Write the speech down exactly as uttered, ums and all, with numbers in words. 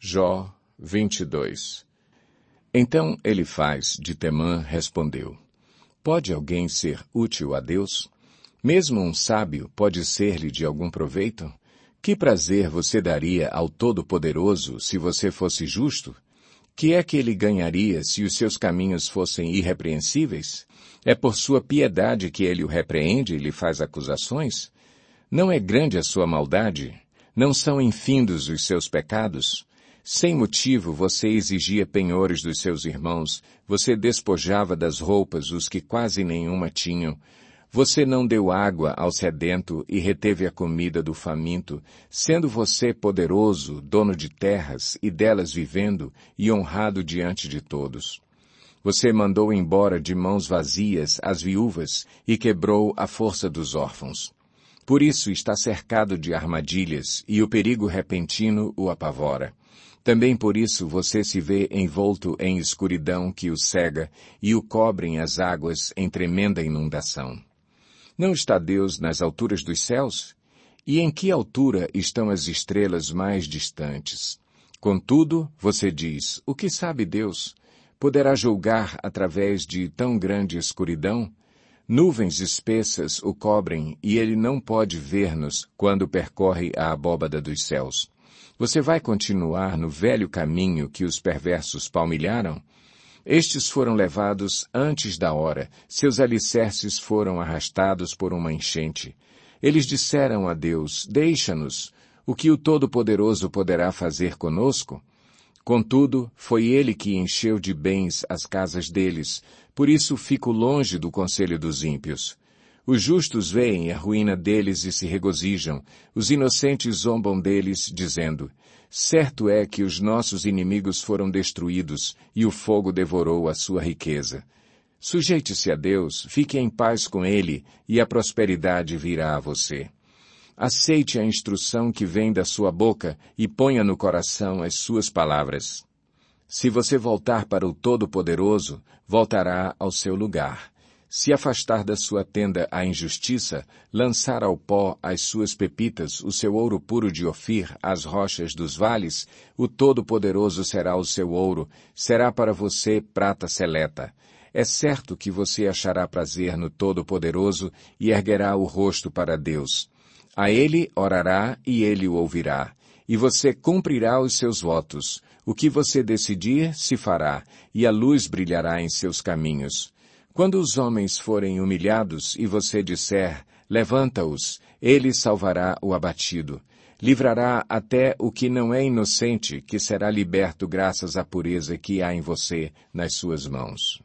Jó vinte e dois. Então Elifaz de Temã respondeu: Pode alguém ser útil a Deus? Mesmo um sábio pode ser-lhe de algum proveito? Que prazer você daria ao Todo-Poderoso se você fosse justo? Que é que ele ganharia se os seus caminhos fossem irrepreensíveis? É por sua piedade que ele o repreende e lhe faz acusações? Não é grande a sua maldade? Não são infindos os seus pecados? Sem motivo você exigia penhores dos seus irmãos, você despojava das roupas os que quase nenhuma tinham. Você não deu água ao sedento e reteve a comida do faminto, sendo você poderoso, dono de terras e delas vivendo e honrado diante de todos. Você mandou embora de mãos vazias as viúvas e quebrou a força dos órfãos. Por isso está cercado de armadilhas e o perigo repentino o apavora. Também por isso você se vê envolto em escuridão que o cega e o cobrem as águas em tremenda inundação. Não está Deus nas alturas dos céus? E em que altura estão as estrelas mais distantes? Contudo, você diz, o que sabe Deus? Poderá julgar através de tão grande escuridão? Nuvens espessas o cobrem e ele não pode ver-nos quando percorre a abóbada dos céus. Você vai continuar no velho caminho que os perversos palmilharam? Estes foram levados antes da hora, seus alicerces foram arrastados por uma enchente. Eles disseram a Deus, deixa-nos, o que o Todo-Poderoso poderá fazer conosco? Contudo, foi ele que encheu de bens as casas deles, por isso fico longe do conselho dos ímpios. Os justos veem a ruína deles e se regozijam, os inocentes zombam deles, dizendo, certo é que os nossos inimigos foram destruídos e o fogo devorou a sua riqueza. Sujeite-se a Deus, fique em paz com Ele e a prosperidade virá a você. Aceite a instrução que vem da sua boca e ponha no coração as suas palavras. Se você voltar para o Todo-Poderoso, voltará ao seu lugar. Se afastar da sua tenda a injustiça, lançar ao pó as suas pepitas, o seu ouro puro de Ofir, as rochas dos vales, o Todo-Poderoso será o seu ouro, será para você prata seleta. É certo que você achará prazer no Todo-Poderoso e erguerá o rosto para Deus. A Ele orará e Ele o ouvirá. E você cumprirá os seus votos. O que você decidir, se fará, e a luz brilhará em seus caminhos. Quando os homens forem humilhados e você disser, levanta-os, ele salvará o abatido. Livrará até o que não é inocente, que será liberto graças à pureza que há em você nas suas mãos.